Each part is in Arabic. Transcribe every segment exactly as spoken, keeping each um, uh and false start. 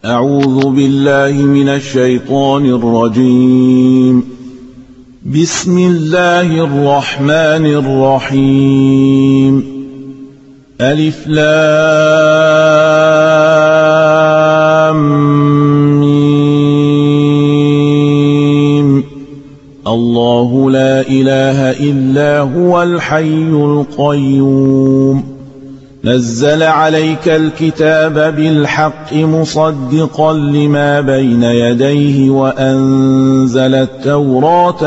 أعوذ بالله من الشيطان الرجيم. بسم الله الرحمن الرحيم. ألف لام ميم. الله لا إله إلا هو الحي القيوم. نزل عليك الكتاب بالحق مصدقا لما بين يديه وأنزل التوراة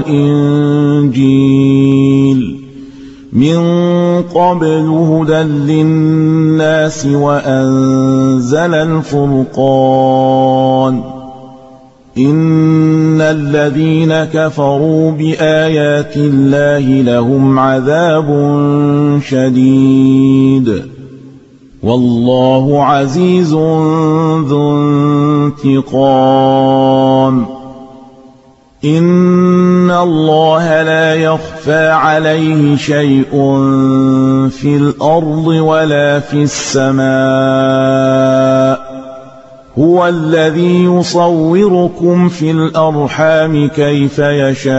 والإنجيل من قبل هدى للناس وأنزل الفرقان. إن الذين كفروا بآيات الله لهم عذاب شديد والله عزيز ذو انتقام. إن الله لا يخفى عليه شيء في الأرض ولا في السماء. هو الذي يصوركم في الأرحام كيف يشاء.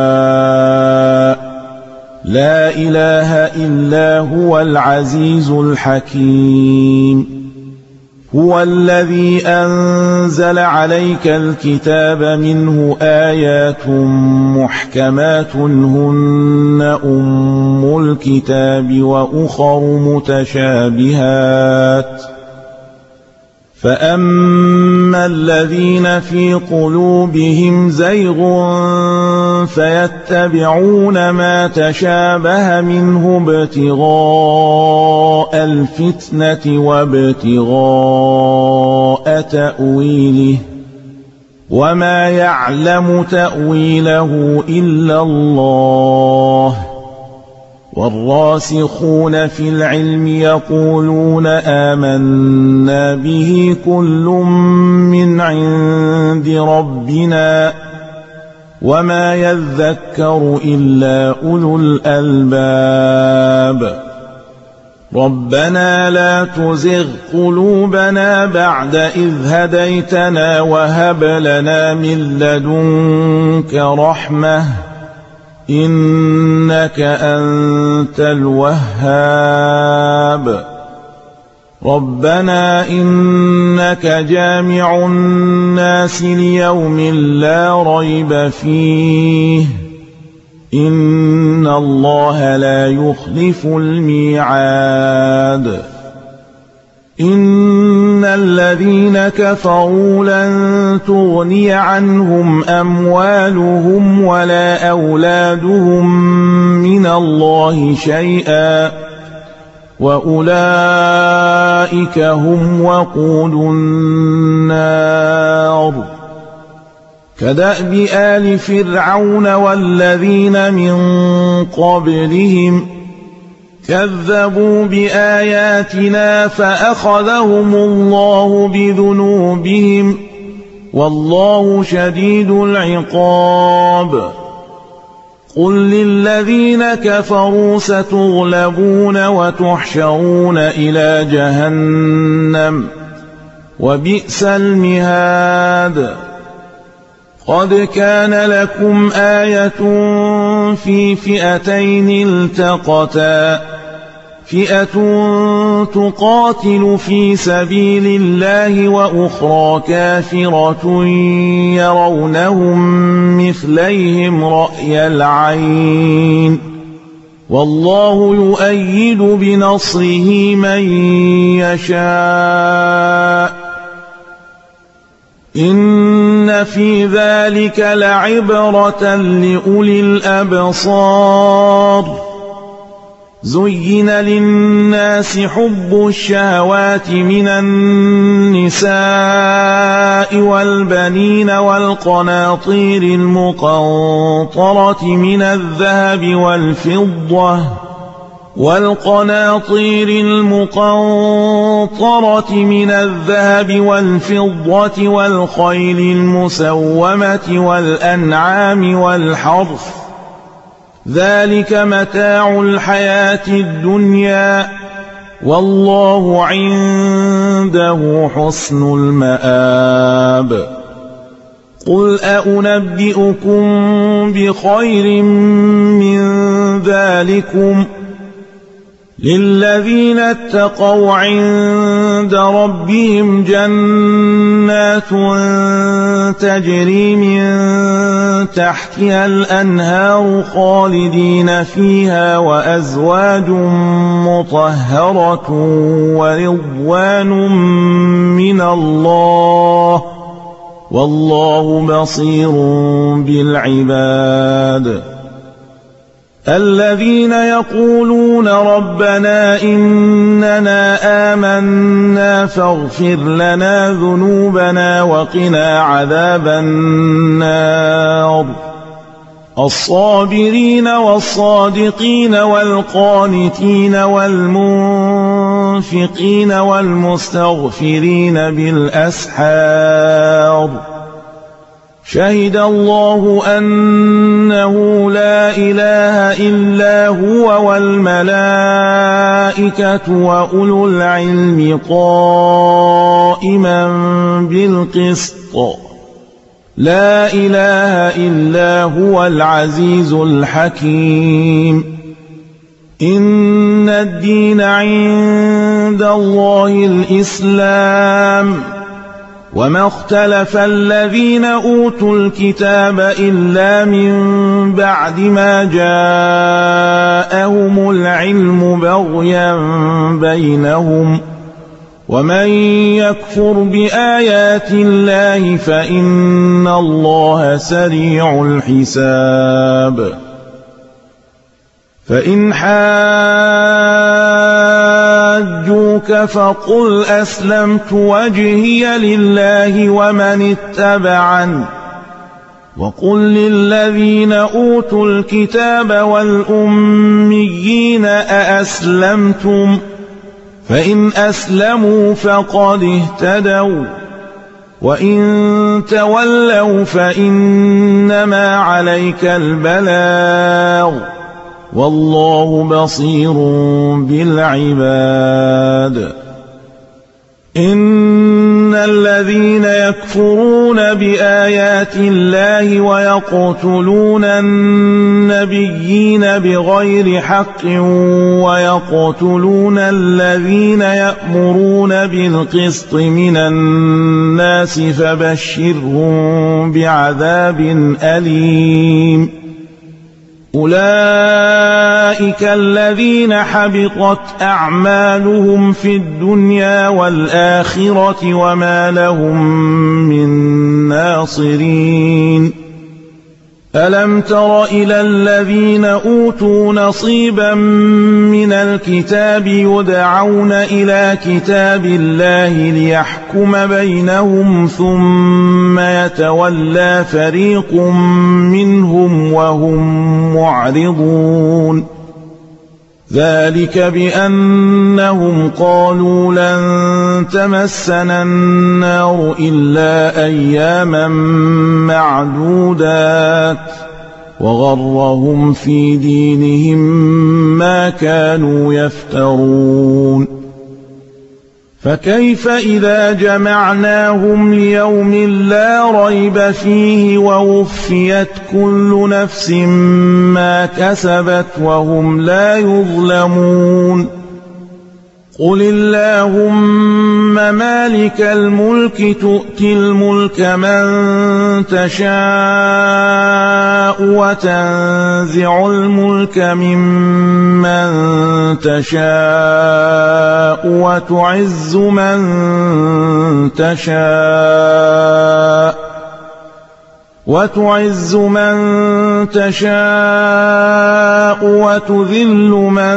لا إله إلا هو العزيز الحكيم. هو الذي أنزل عليك الكتاب منه آيات محكمات هن أم الكتاب وأخر متشابهات. فأما الذين في قلوبهم زيغ فيتبعون ما تشابه منه ابتغاء الفتنة وابتغاء تأويله وما يعلم تأويله إلا الله. والراسخون في العلم يقولون آمنا به كل من عند ربنا وما يذكر إلا أولو الألباب. ربنا لا تزغ قلوبنا بعد إذ هديتنا وهب لنا من لدنك رحمة إنك أنت الوهاب. ربنا إنك جامع الناس ليوم لا ريب فيه إن الله لا يخلف الميعاد. إن الذين كفروا لن تغني عنهم أموالهم ولا أولادهم من الله شيئا وأولئك هم وقود النار. كدأب آل فرعون والذين من قبلهم كذبوا بآياتنا فأخذهم الله بذنوبهم والله شديد العقاب. قل للذين كفروا ستغلبون وتحشرون إلى جهنم وبئس المهاد. قد كان لكم آية في فئتين التقتا فئة تقاتل في سبيل الله وأخرى كافرة يرونهم مثليهم رأي العين والله يؤيد بنصره من يشاء. إن في ذلك لعبرة لأولي الأبصار. زين للناس حب الشهوات من النساء والبنين والقناطير المقنطرة من الذهب والفضة والقناطير المقنطرة من الذهب والفضة والخيل المسومة والأنعام والحرث ذلك متاع الحياة الدنيا والله عنده عنده حسن المآب قل أنبئكم بخير من ذلكم للذين اتقوا عند ربهم جنات تجري من تحتها الأنهار خالدين فيها وأزواج مطهرة ورضوان من الله والله بصير بالعباد الذين يقولون ربنا إننا آمنا فاغفر لنا ذنوبنا وقنا عذاب النار الصابرين والصادقين والقانتين والمنفقين والمستغفرين بالأسحار شهد الله أنه لا إله إلا هو والملائكة وأولو العلم قائما بالقسط لا إله إلا هو العزيز الحكيم إن الدين عند الله الإسلام وما اختلف الذين أوتوا الكتاب إلا من بعد ما جاءهم العلم بغيا بينهم ومن يكفر بآيات الله فإن الله سريع الحساب فإن حاجوك فقل أسلمت وجهي لله ومن اتبعني وقل للذين أوتوا الكتاب والأميين أأسلمتم فإن أسلموا فقد اهتدوا وإن تولوا فإنما عليك البلاغ والله بصير بالعباد إن الذين يكفرون بآيات الله ويقتلون النبيين بغير حق ويقتلون الذين يأمرون بالقسط من الناس فبشرهم بعذاب أليم أولئك الذين حبطت أعمالهم في الدنيا والآخرة وما لهم من ناصرين ألم تر إلى الذين أوتوا نصيبا من الكتاب يدعون إلى كتاب الله ليحكم بينهم ثم يتولى فريق منهم وهم معرضون ذلك بأنهم قالوا لن تمسنا النار إلا أياما معدودات وغرهم في دينهم ما كانوا يفترون فكيف إذا جمعناهم ليوم لا ريب فيه ووفيت كل نفس ما كسبت وهم لا يظلمون قل اللهم مالك الملك تؤتي الملك من تشاء وتنزع الملك ممن تشاء وتعز من تشاء وتعز من تشاء وتذل من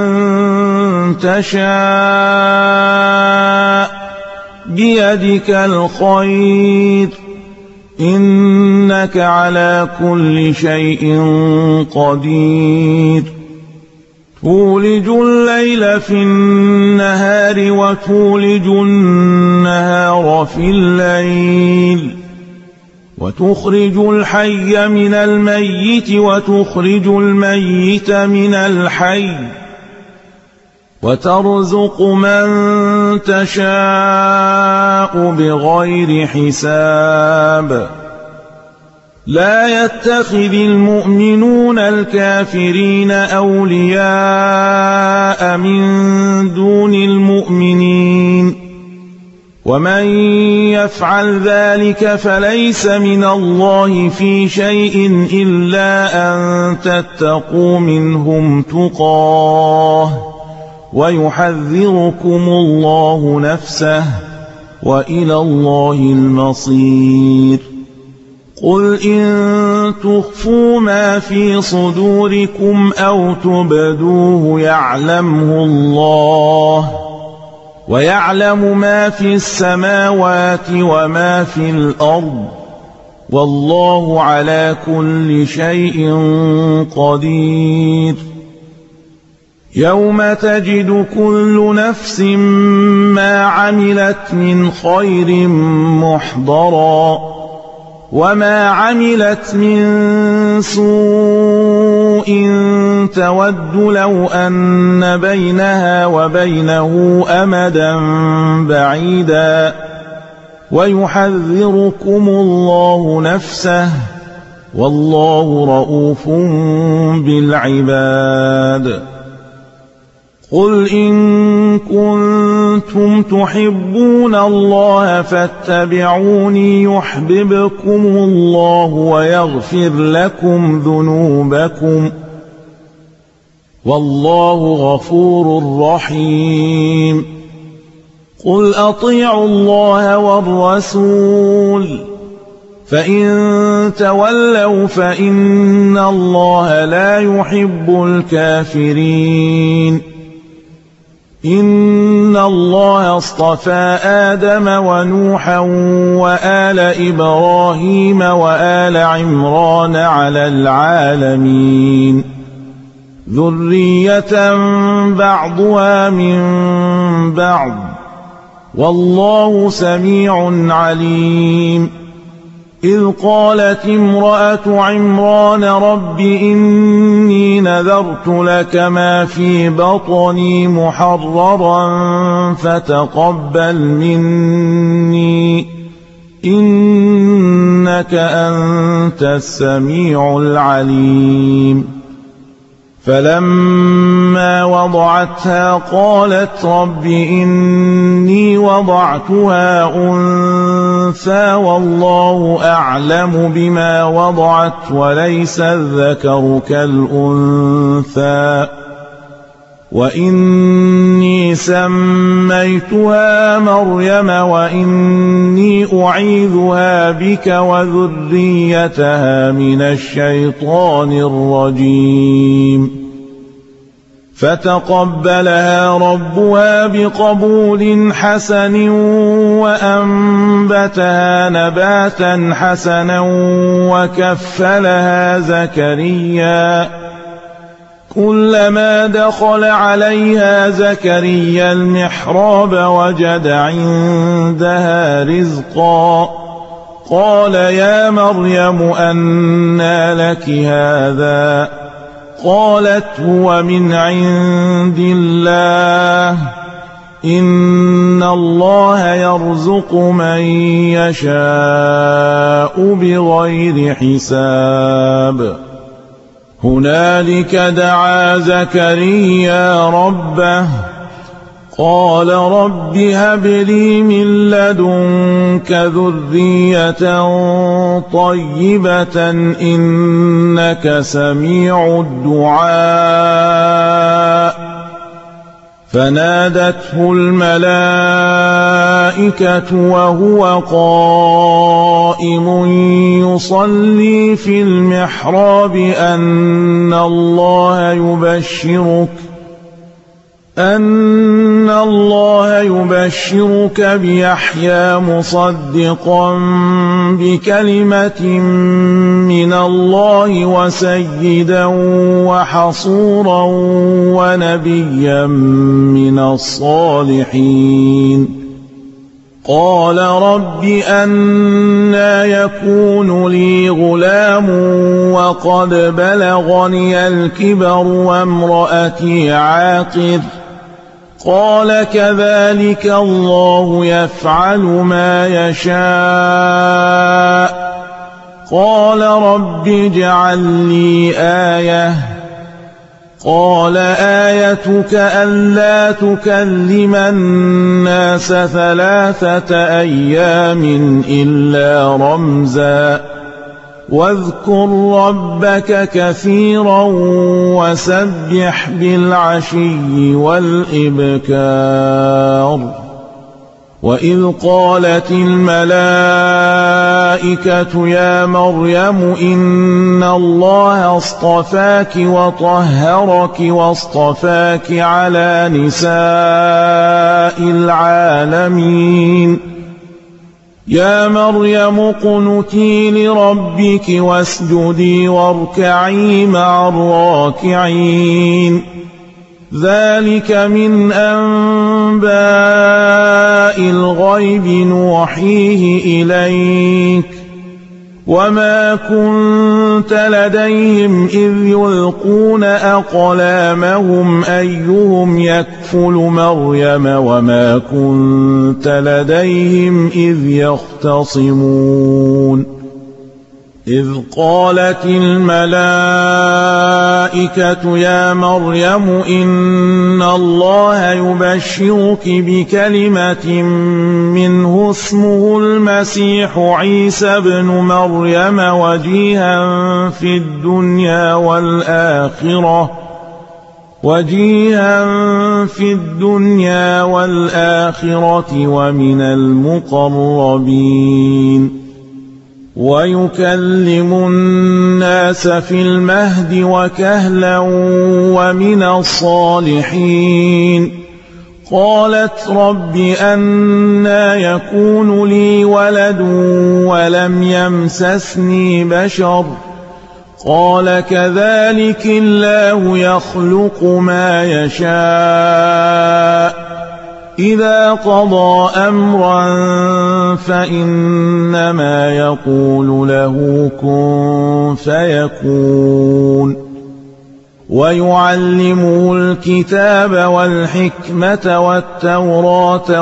تشاء بيدك الخير إنك على كل شيء قدير تولج الليل في النهار وتولج النهار في الليل وتخرج الحي من الميت وتخرج الميت من الحي وترزق من تشاء بغير حساب لا يتخذ المؤمنون الكافرين أولياء من دون المؤمنين ومن يفعل ذلك فليس من الله في شيء إلا أن تتقوا منهم تقاه ويحذركم الله نفسه وإلى الله المصير قل إن تخفوا ما في صدوركم أو تبدوه يعلمه الله ويعلم ما في السماوات وما في الأرض والله على كل شيء قدير يوم تجد كل نفس ما عملت من خير محضرا وما عملت من سوء تود لو أن بينها وبينه أمدا بعيدا ويحذركم الله نفسه والله رؤوف بالعباد قل إن كنتم تحبون الله فاتبعوني يحببكم الله ويغفر لكم ذنوبكم والله غفور رحيم قل أطيعوا الله والرسول فإن تولوا فإن الله لا يحب الكافرين إن الله اصطفى آدم ونوحا وآل إبراهيم وآل عمران على العالمين ذرية بعضها من بعض والله سميع عليم إذ قالت امرأة عمران رب إني نذرت لك ما في بطني محررا فتقبل مني إنك أنت السميع العليم فلما وضعتها قالت رب إني وضعتها أنثى والله أعلم بما وضعت وليس الذكر كالأنثى وإني سميتها مريم وإني أعيذها بك وذريتها من الشيطان الرجيم فتقبلها ربها بقبول حسن وأنبتها نباتا حسنا وكفلها زكريا كلما دخل عليها زكريا المحراب وجد عندها رزقا قال يا مريم أنى لك هذا قالت هو من عند الله إن الله يرزق من يشاء بغير حساب هنالك دعا زكريا ربه قال رب هب لي من لدنك ذرية طيبة إنك سميع الدعاء فنادته الملائكة وهو قائم يصلي في المحراب أن الله يبشرك أن الله يبشرك بيحيى مصدقا بكلمة من الله وسيدا وحصورا ونبيا من الصالحين قال رب أنى يكون لي غلام وقد بلغني الكبر وامرأتي عاقر قال كذلك الله يفعل ما يشاء قال رب اجعل لي آية قال آيتك ألا تكلم الناس ثلاثة أيام إلا رمزا واذكر ربك كثيرا وسبح بالعشي والإبكار وإذ قالت الملائكة يا مريم إن الله اصطفاك وطهرك واصطفاك على نساء العالمين يا مريم اقنتي لربك واسجدي واركعي مع الراكعين ذلك من أنباء الغيب نوحيه إليك وما كنت لديهم إذ يلقون أقلامهم أيهم يكفل مريم وما كنت لديهم إذ يختصمون إذ قالت الملائكة يا مريم إن الله يبشرك بكلمة منه اسمه المسيح عيسى ابن مريم وجيها في الدنيا والآخرة وجيها في الدنيا والآخرة ومن المقربين ويكلم الناس في المهد وكهلا ومن الصالحين قالت رب أنى يكون لي ولد ولم يمسسني بشر قال كذلك الله يخلق ما يشاء إذا قضى أمرا فإنما يقول له كن فيكون ويعلمه الكتاب والحكمة والتوراة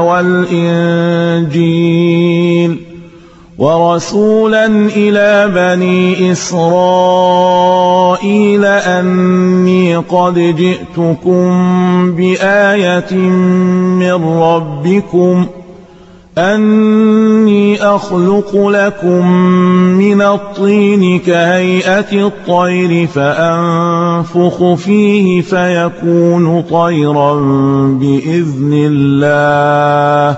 والإنجيل ورسولا إلى بني إسرائيل أني قد جئتكم بآية من ربكم أني أخلق لكم من الطين كهيئة الطير فأنفخ فيه فيكون طيرا بإذن الله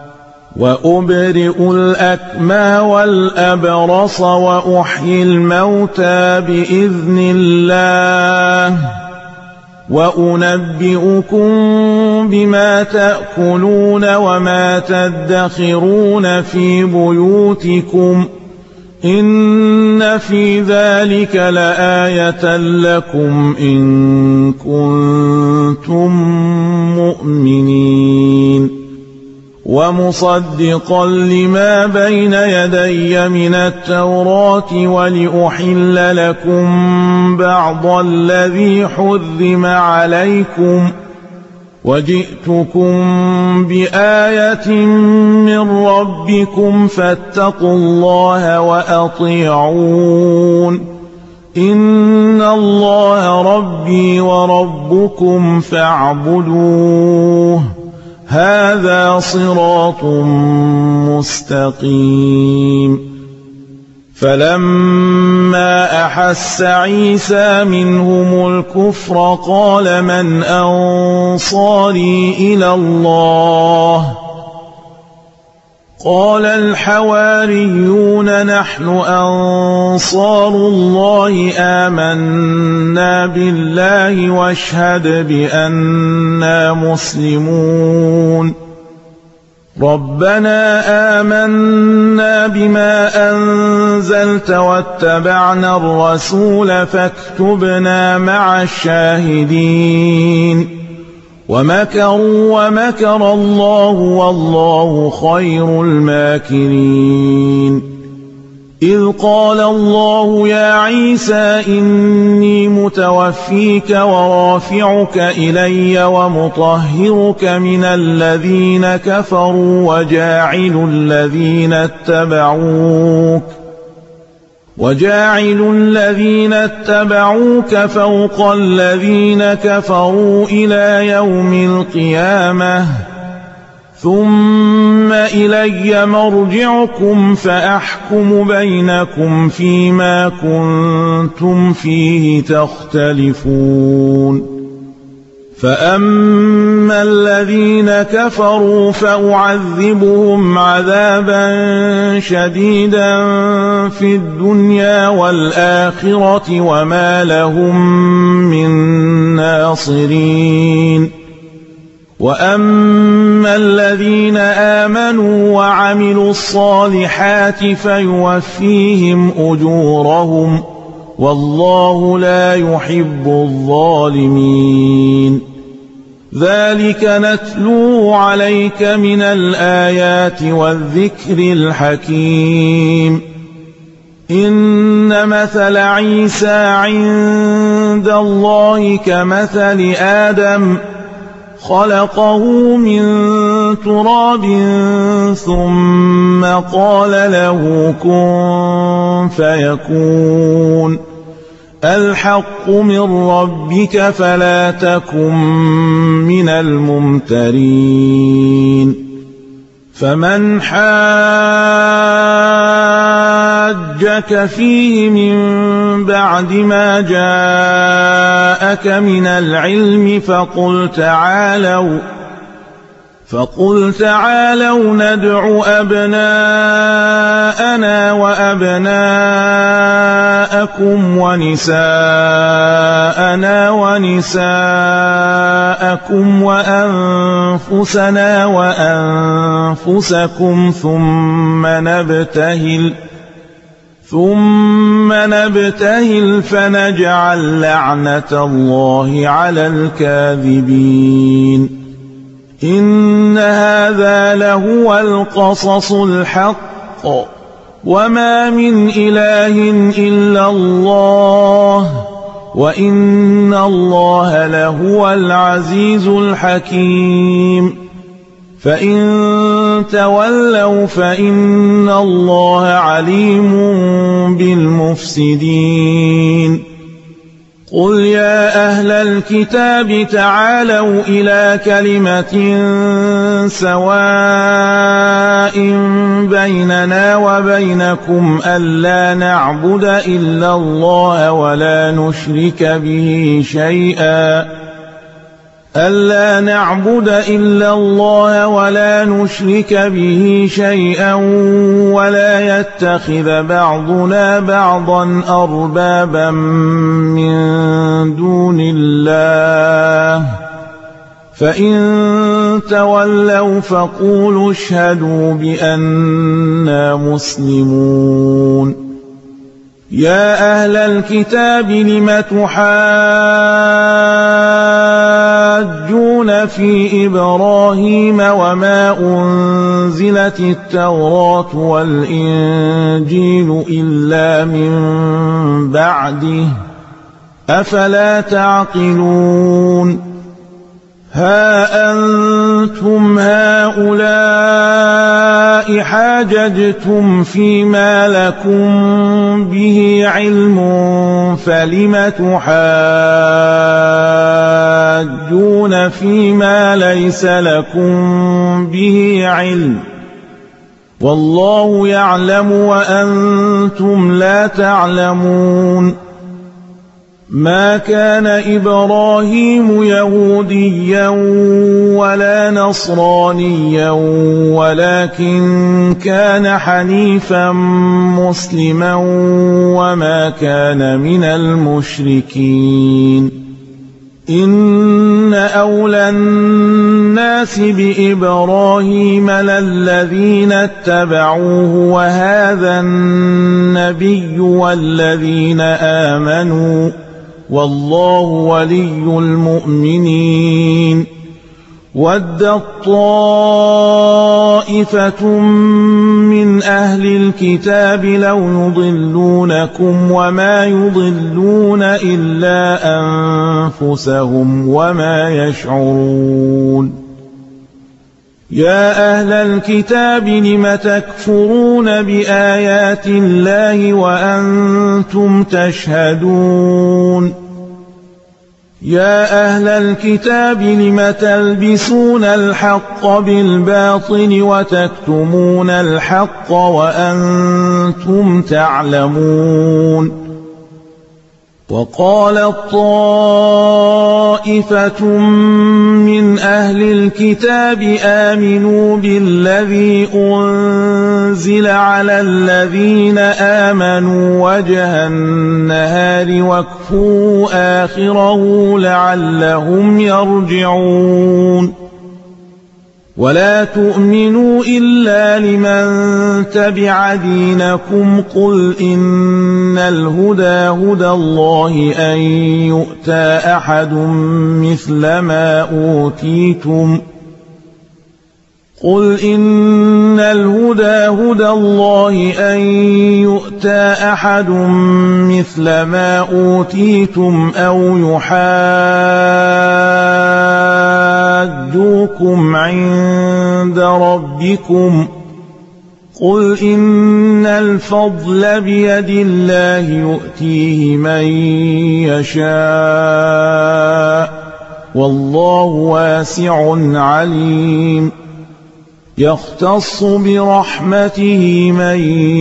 وأبرئ الأكمى والأبرص وأحيي الموتى بإذن الله وأنبئكم بما تأكلون وما تدخرون في بيوتكم إن في ذلك لآية لكم إن كنتم مؤمنين ومصدقا لما بين يدي من التوراة ولأحل لكم بعض الذي حرم عليكم وجئتكم بآية من ربكم فاتقوا الله وأطيعون إن الله ربي وربكم فاعبدوه هذا صراط مستقيم فلما أحس عيسى منهم الكفر قال من أنصاري إلى الله قال الحواريون نحن أنصار الله آمنا بالله واشهد بأننا مسلمون ربنا آمنا بما أنزلت واتبعنا الرسول فاكتبنا مع الشاهدين ومكروا ومكر الله والله خير الماكرين إذ قال الله يا عيسى إني متوفيك ورافعك إلي ومطهرك من الذين كفروا وجاعل الذين اتبعوك وجاعل الذين اتبعوك فوق الذين كفروا إلى يوم القيامة ثم إلي مرجعكم فأحكم بينكم فيما كنتم فيه تختلفون فأما الذين كفروا فأعذبهم عذابا شديدا في الدنيا والآخرة وما لهم من ناصرين وأما الذين آمنوا وعملوا الصالحات فيوفيهم أجورهم والله لا يحب الظالمين ذلك نتلوه عليك من الآيات والذكر الحكيم إن مثل عيسى عند الله كمثل آدم خلقه من تراب ثم قال له كن فيكون الحق من ربك فلا تكن من الممترين فمن حاجك فيه من بعد ما جاءك من العلم فقل تعالوا فقل تعالوا ندع أبناءنا وأبناءكم ونساءنا ونساءكم وأنفسنا وأنفسكم ثم نبتهل ثم نبتهل فنجعل لعنة الله على الكاذبين إن هذا لهو القصص الحق وما من إله إلا الله وإن الله لهو العزيز الحكيم فإن تولوا فإن الله عليم بالمفسدين قل يا أهل الكتاب تعالوا إلى كلمة سواء بيننا وبينكم ألا نعبد إلا الله ولا نشرك به شيئا ألا نعبد إلا الله ولا نشرك به شيئا ولا يتخذ بعضنا بعضا أربابا من دون الله فإن تولوا فقولوا اشهدوا بأننا مسلمون يا أهل الكتاب لم تحاجون في إبراهيم وما أنزلت التوراة والإنجيل إلا من بعده أفلا تعقلون ها أنتم هؤلاء حاججتم فيما لكم به علم فلم تحاجون فيما ليس لكم به علم والله يعلم وأنتم لا تعلمون ما كان إبراهيم يهوديا ولا نصرانيا ولكن كان حنيفا مسلما وما كان من المشركين إن أولى الناس بإبراهيم للذين اتبعوه وهذا النبي والذين آمنوا والله ولي المؤمنين وَدَّت طَّائِفَةٌ مِّنْ أَهْلِ الْكِتَابِ لَوْ يُضِلُّونَكُمْ وَمَا يُضِلُّونَ إِلَّا أَنفُسَهُمْ وَمَا يَشْعُرُونَ يَا أَهْلَ الْكِتَابِ لِمَ تَكْفُرُونَ بِآيَاتِ اللَّهِ وَأَنْتُمْ تَشْهَدُونَ يَا أَهْلَ الْكِتَابِ لِمَ تَلْبِسُونَ الْحَقَّ بِالْبَاطِلِ وَتَكْتُمُونَ الْحَقَّ وَأَنْتُمْ تَعْلَمُونَ وَقَالَتْ طَائِفَةٌ مِّنْ أَهْلِ الْكِتَابِ آمِنُوا بِالَّذِي أُنزِلَ عَلَى الَّذِينَ آمَنُوا وَجْهَ النَّهَارِ وَاكْفُرُوا آخِرَهُ لَعَلَّهُمْ يَرْجِعُونَ وَلَا تُؤْمِنُوا إِلَّا لِمَن تَبِعَ دِينَكُمْ قُلْ إِنَّ الْهُدَىٰ هُدَى اللَّهِ أَن يُؤْتَىٰ أَحَدٌ مِّثْلَ مَا أُوتِيتُمْ قُلْ إِنَّ الْهُدَىٰ هُدَى اللَّهِ أَن يُؤْتَىٰ أَحَدٌ مِّثْلَ مَا أُوتِيتُمْ أَوْ يُحَاجُّوكُمْ عِندَ رَبِّكُمْ قُلْ إِنَّ الْفَضْلَ بِيَدِ اللَّهِ يُؤْتِيهِ مَن يَشَاءُ وَاللَّهُ وَاسِعٌ عَلِيمٌ يَخْتَصُّ بِرَحْمَتِهِ مَن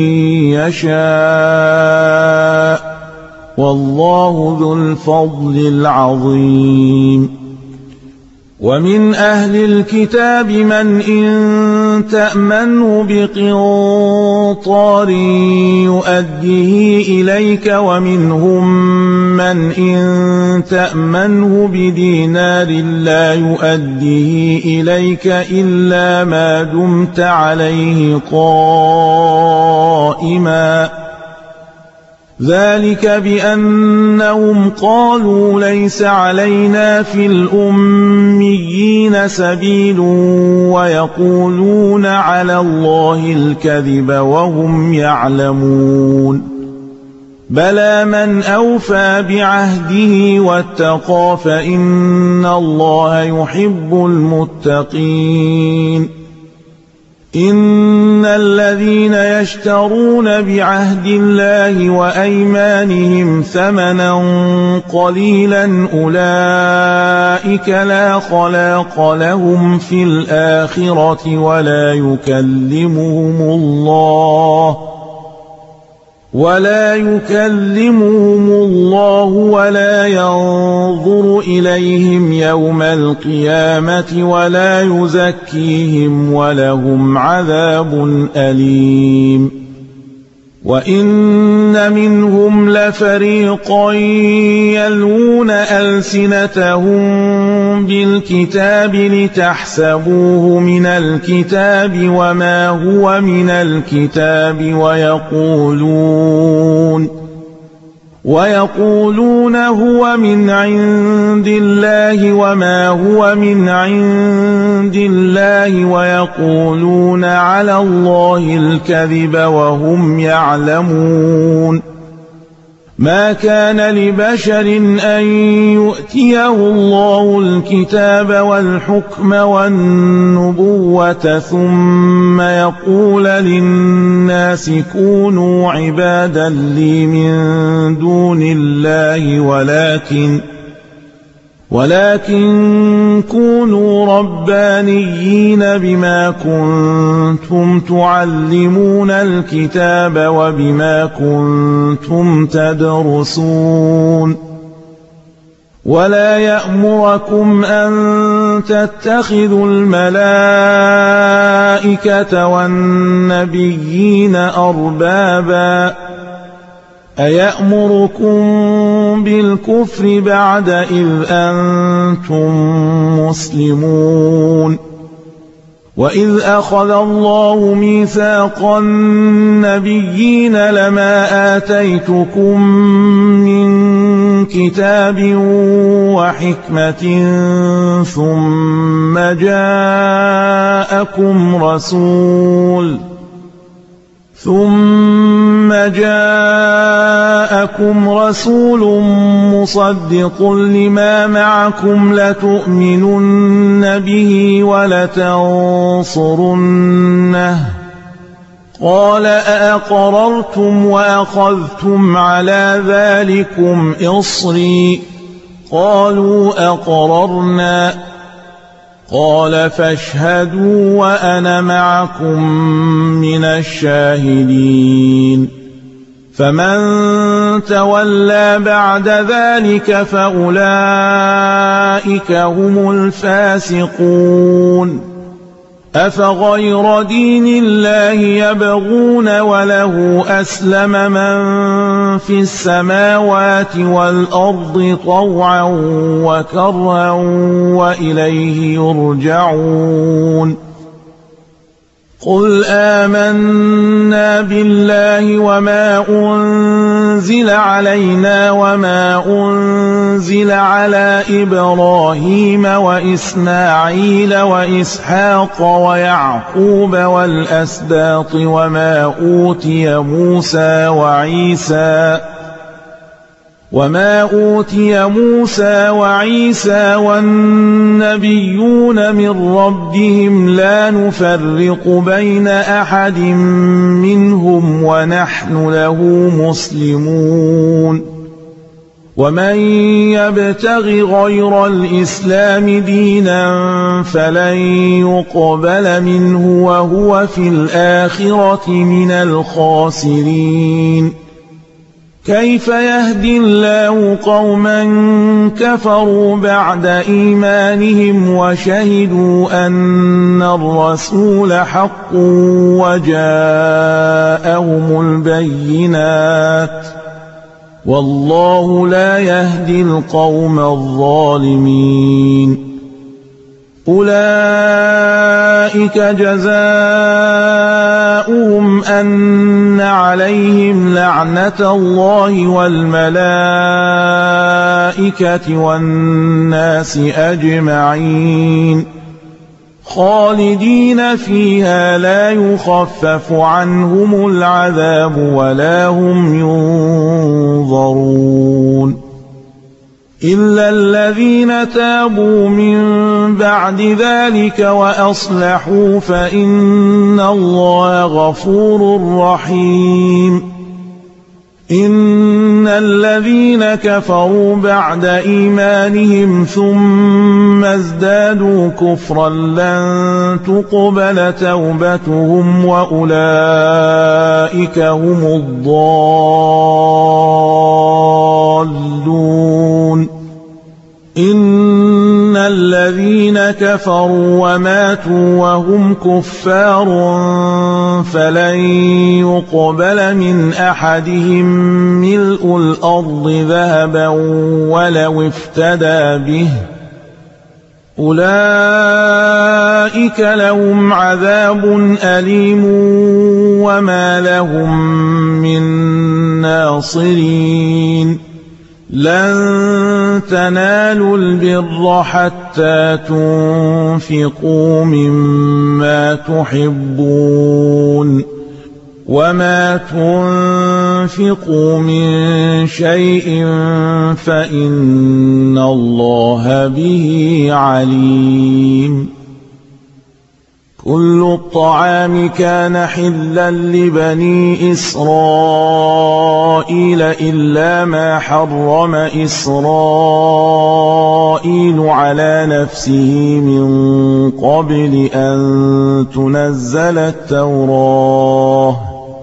يَشَاءُ وَاللَّهُ ذُو الْفَضْلِ الْعَظِيمِ وَمِنْ أَهْلِ الْكِتَابِ مَنْ إِن تَأْمَنْهُ بِقِنطَارٍ يُؤَدِّهِ إِلَيْكَ وَمِنْهُم مَّنْ إِن تَأْمَنْهُ بِدِينَارٍ لَّا يُؤَدِّهِ إِلَيْكَ إِلَّا مَا دُمْتَ عَلَيْهِ قَائِمًا ذَلِكَ بِأَنَّهُمْ قَالُوا لَيْسَ عَلَيْنَا فِي الْأُمِّيِّينَ سَبِيلٌ وَيَقُولُونَ عَلَى اللَّهِ الْكَذِبَ وَهُمْ يَعْلَمُونَ بَلَىٰ مَنْ أَوْفَىٰ بِعَهْدِهِ وَاتَّقَىٰ فَإِنَّ اللَّهَ يُحِبُّ الْمُتَّقِينَ إِنَّ الَّذِينَ يَشْتَرُونَ بِعَهْدِ اللَّهِ وَأَيْمَانِهِمْ ثَمَنًا قَلِيلًا أُولَٰئِكَ لَا خَلَاقَ لَهُمْ فِي الْآخِرَةِ وَلَا يُكَلِّمُهُمُ اللَّهُ ولا يكلمهم الله ولا ينظر إليهم يوم القيامة ولا يزكيهم ولهم عذاب أليم وإن منهم لفريقا يلوون ألسنتهم بالكتاب لتحسبوه من الكتاب وما هو من الكتاب ويقولون ويقولون هو من عند الله وما هو من عند الله ويقولون على الله الكذب وهم يعلمون ما كان لبشر أن يؤتيه الله الكتاب والحكم والنبوة ثم يقول للناس كونوا عبادا لي من دون الله ولكن ولكن كونوا ربانيين بما كنتم تعلمون الكتاب وبما كنتم تدرسون ولا يأمركم أن تتخذوا الملائكة والنبيين أربابا أيأمركم بالكفر بعد إذ أنتم مسلمون وإذ أخذ الله ميثاق النبيين لما آتيتكم من كتاب وحكمة ثم جاءكم رسول ثم جاءكم رسول مصدق لما معكم لتؤمنن به ولتنصرنه قال أأقررتم وأخذتم على ذلكم إصري قالوا أقررنا قال فاشهدوا وأنا معكم من الشاهدين فمن تولى بعد ذلك فأولئك هم الفاسقون أفغير دين الله يبغون وله أسلم من في السماوات والأرض طوعا وكرها وإليه يرجعون قل آمنا بالله وما أنزل علينا وما أنزل على إبراهيم وإسماعيل وإسحاق ويعقوب والأسباط وما أوتي موسى وعيسى وما أوتي موسى وعيسى والنبيون من ربهم لا نفرق بين أحد منهم ونحن له مسلمون ومن يبتغ غير الإسلام دينا فلن يقبل منه وهو في الآخرة من الخاسرين كيف يهدي الله قوما كفروا بعد إيمانهم وشهدوا أن الرسول حق وجاءهم البينات والله لا يهدي القوم الظالمين أولئك جزاؤهم أن عليهم لعنة الله والملائكة والناس أجمعين خالدين فيها لا يخفف عنهم العذاب ولا هم ينظرون إلا الذين تابوا من بعد ذلك وأصلحوا فإن الله غفور رحيم إن الذين كفروا بعد إيمانهم ثم ازدادوا كفرا لن تقبل توبتهم وأولئك هم الضالون إن الذين كفروا وماتوا وهم كفار فلن يقبل من أحدهم ملء الأرض ذهبا ولو افتدى به أولئك لهم عذاب أليم وما لهم من ناصرين لن تنالوا البر حتى تنفقوا مما تحبون وما تنفقوا من شيء فإن الله به عليم كل الطعام كان حلا لبني إسرائيل إلا ما حرم إسرائيل على نفسه من قبل أن تنزل التوراة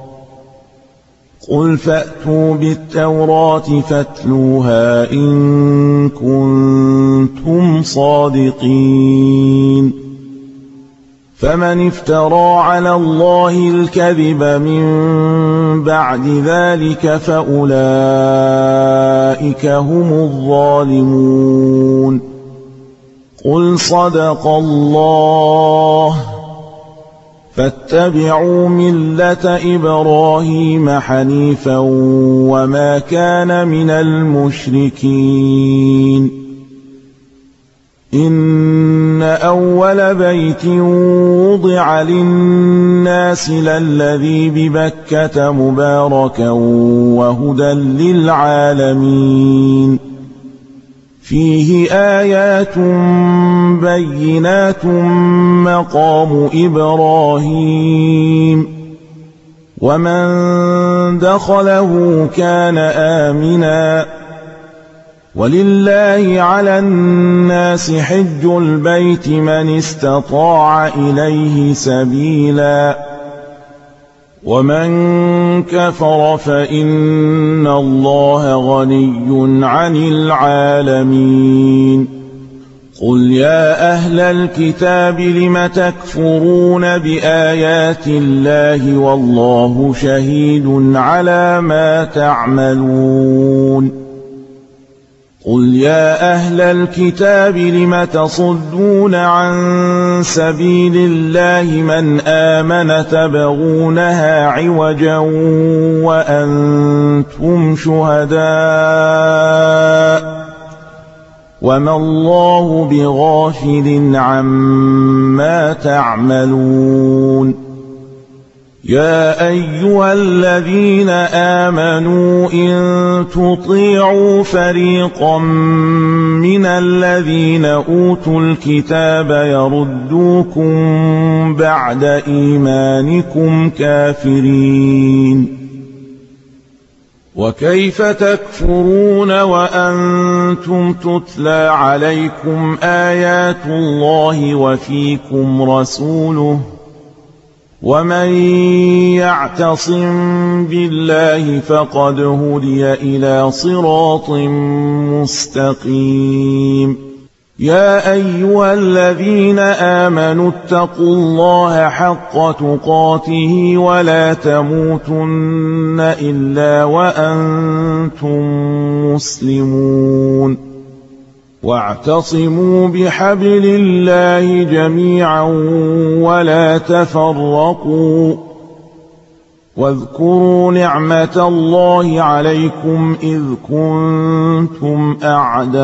قل فأتوا بالتوراة فاتلوها إن كنتم صادقين فمن افترى على الله الكذب من بعد ذلك فأولئك هم الظالمون قل صدق الله فاتبعوا ملة إبراهيم حنيفا وما كان من المشركين إن أول بيت وضع للناس للذي ببكة مباركا وهدى للعالمين فيه آيات بينات مقام إبراهيم ومن دخله كان آمنا ولله على الناس حج البيت من استطاع إليه سبيلا ومن كفر فإن الله غني عن العالمين قل يا أهل الكتاب لم تكفرون بآيات الله والله شهيد على ما تعملون قل يا أهل الكتاب لم تصدون عن سبيل الله من آمن تبغونها عوجا وأنتم شهداء وما الله بغافل عما تعملون يا أيها الذين آمنوا إن تطيعوا فريقا من الذين أوتوا الكتاب يردوكم بعد إيمانكم كافرين وكيف تكفرون وأنتم تتلى عليكم آيات الله وفيكم رسوله ومن يعتصم بالله فقد هدي إلى صراط مستقيم يا أيها الذين آمنوا اتقوا الله حق تقاته ولا تموتن إلا وأنتم مسلمون واعتصموا بحبل الله جميعا ولا تفرقوا واذكروا نعمة الله عليكم إذ كنتم أعداء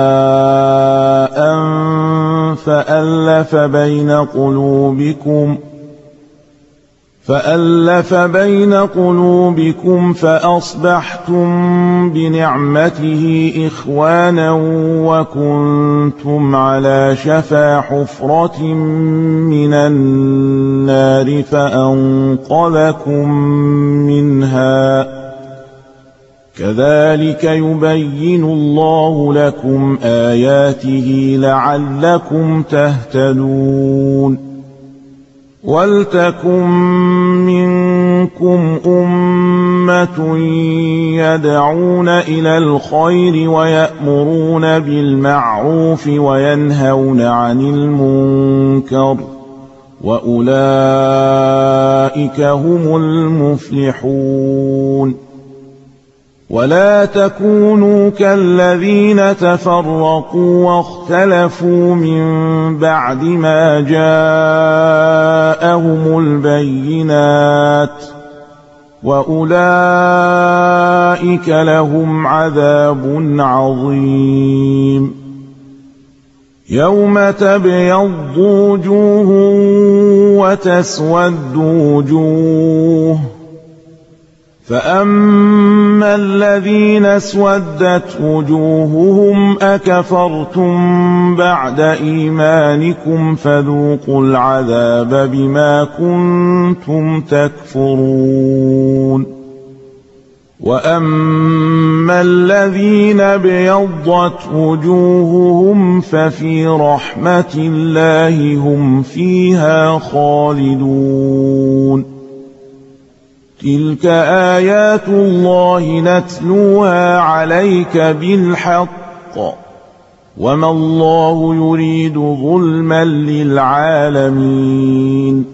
فألف بين قلوبكم فألف بين قلوبكم فأصبحتم بنعمته إخوانا وكنتم على شفا حفرة من النار فأنقذكم منها كذلك يبين الله لكم آياته لعلكم تهتدون ولتكن منكم أمة يدعون إلى الخير ويأمرون بالمعروف وينهون عن المنكر وأولئك هم المفلحون ولا تكونوا كالذين تفرقوا واختلفوا من بعد ما جاءهم البينات وأولئك لهم عذاب عظيم يوم تبيض وجوه وتسود وجوه فأما الذين اسودت وجوههم أكفرتم بعد إيمانكم فذوقوا العذاب بما كنتم تكفرون وأما الذين ابيضت وجوههم ففي رحمة الله هم فيها خالدون تلك آيات الله نتلوها عليك بالحق وما الله يريد ظلما للعالمين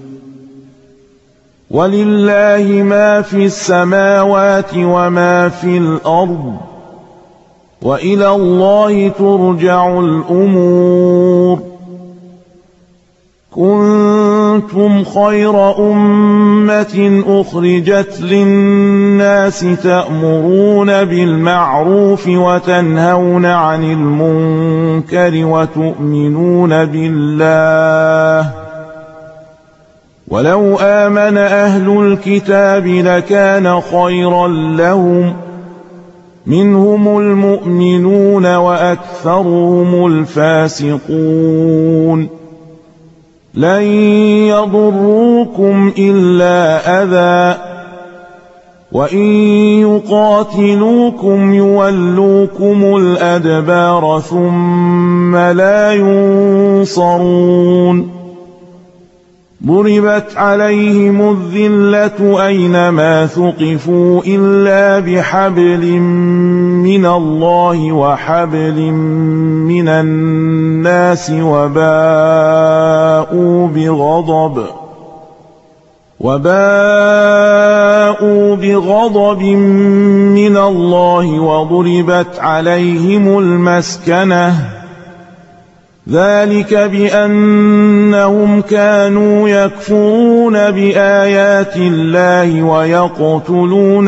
ولله ما في السماوات وما في الأرض وإلى الله ترجع الأمور كنتم كنتم خير أمة أخرجت للناس تأمرون بالمعروف وتنهون عن المنكر وتؤمنون بالله ولو آمن أهل الكتاب لكان خيرا لهم منهم المؤمنون وأكثرهم الفاسقون لن يضروكم إلا أذى وإن يقاتلوكم يولوكم الأدبار ثم لا ينصرون ضربت عليهم الذلة أينما ثقفوا إلا بحبل من الله وحبل من الناس وباءوا بغضب وباءوا بغضب من الله وضربت عليهم المسكنة ذلك بأنهم كانوا يكفرون بآيات الله ويقتلون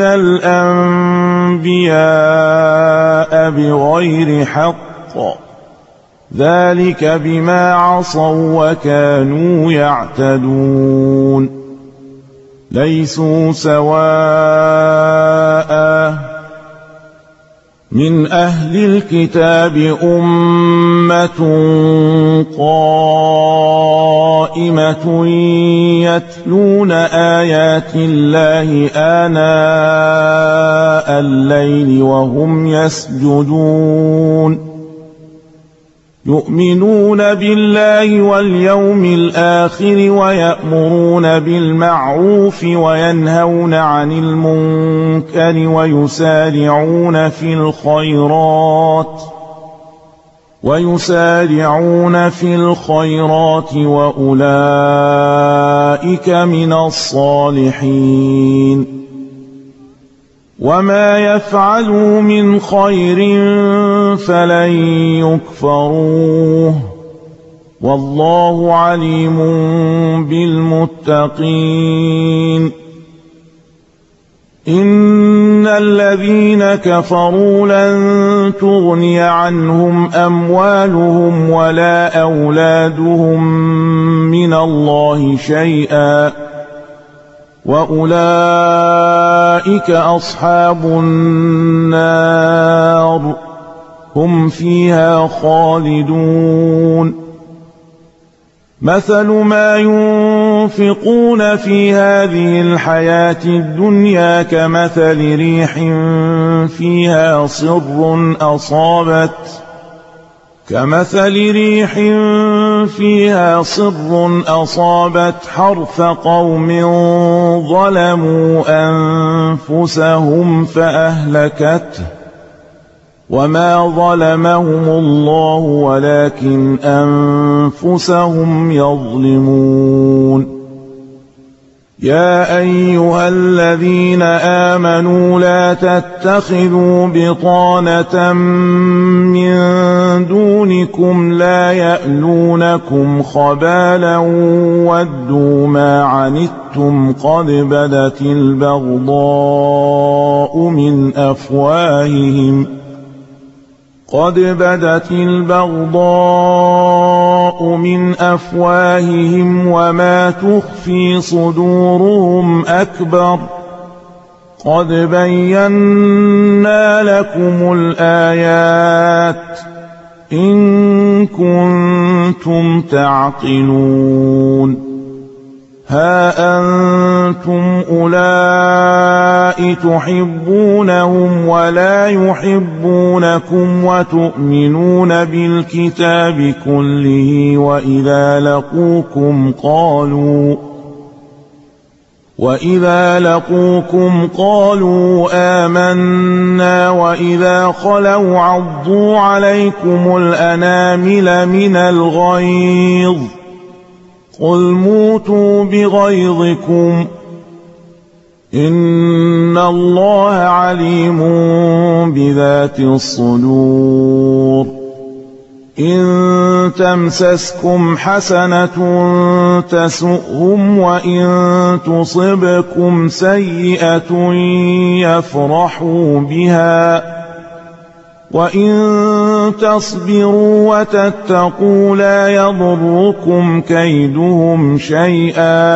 الأنبياء بغير حق ذلك بما عصوا وكانوا يعتدون ليسوا سواء من أهل الكتاب أمة قائمة يتلون آيات الله آناء الليل وهم يسجدون يؤمنون بالله واليوم الآخر ويأمرون بالمعروف وينهون عن المنكر ويسارعون في الخيرات ويسارعون في الخيرات وأولئك من الصالحين وما يفعلوا من خير فلن يكفروه والله عليم بالمتقين إن الذين كفروا لن تغني عنهم أموالهم ولا أولادهم من الله شيئا وأولئك أصحاب النار هم فيها خالدون مثل ما ينفقون في هذه الحياة الدنيا كمثل ريح فيها صر أصابت كمثل ريح فيها صر أصابت حرث قوم ظلموا أنفسهم فأهلكته وما ظلمهم الله ولكن أنفسهم يظلمون يا أيها الذين آمنوا لا تتخذوا بطانة من دونكم لا يألونكم خبالا ودوا ما عنتم قد بدت البغضاء من أفواههم قد بدت البغضاء من أفواههم وما تخفي صدورهم أكبر قد بينا لكم الآيات إن كنتم تعقلون ها أنتم أولئك تحبونهم ولا يحبونكم وتؤمنون بالكتاب كله وإذا لقوكم قالوا وإذا لقوكم قالوا آمنا وإذا خلوا عضوا عليكم الأنامل من الغيظ قل موتوا بغيظكم إن الله عليم بذات الصدور إن تمسسكم حسنة تسؤهم وإن تصبكم سيئة يفرحوا بها وإن تصبروا وتتقوا لا يضركم كيدهم شيئا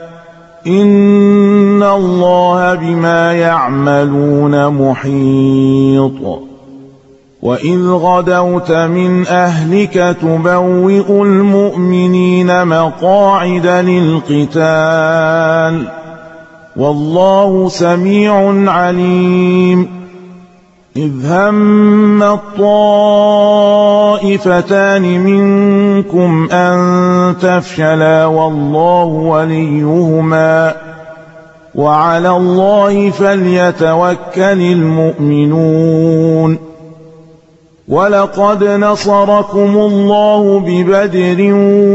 إن الله بما يعملون محيط وإذ غدوت من أهلك تبوئ المؤمنين مقاعد للقتال والله سميع عليم إذ هم الطائفتان منكم أن تفشلا والله وليهما وعلى الله فليتوكل المؤمنون ولقد نصركم الله ببدر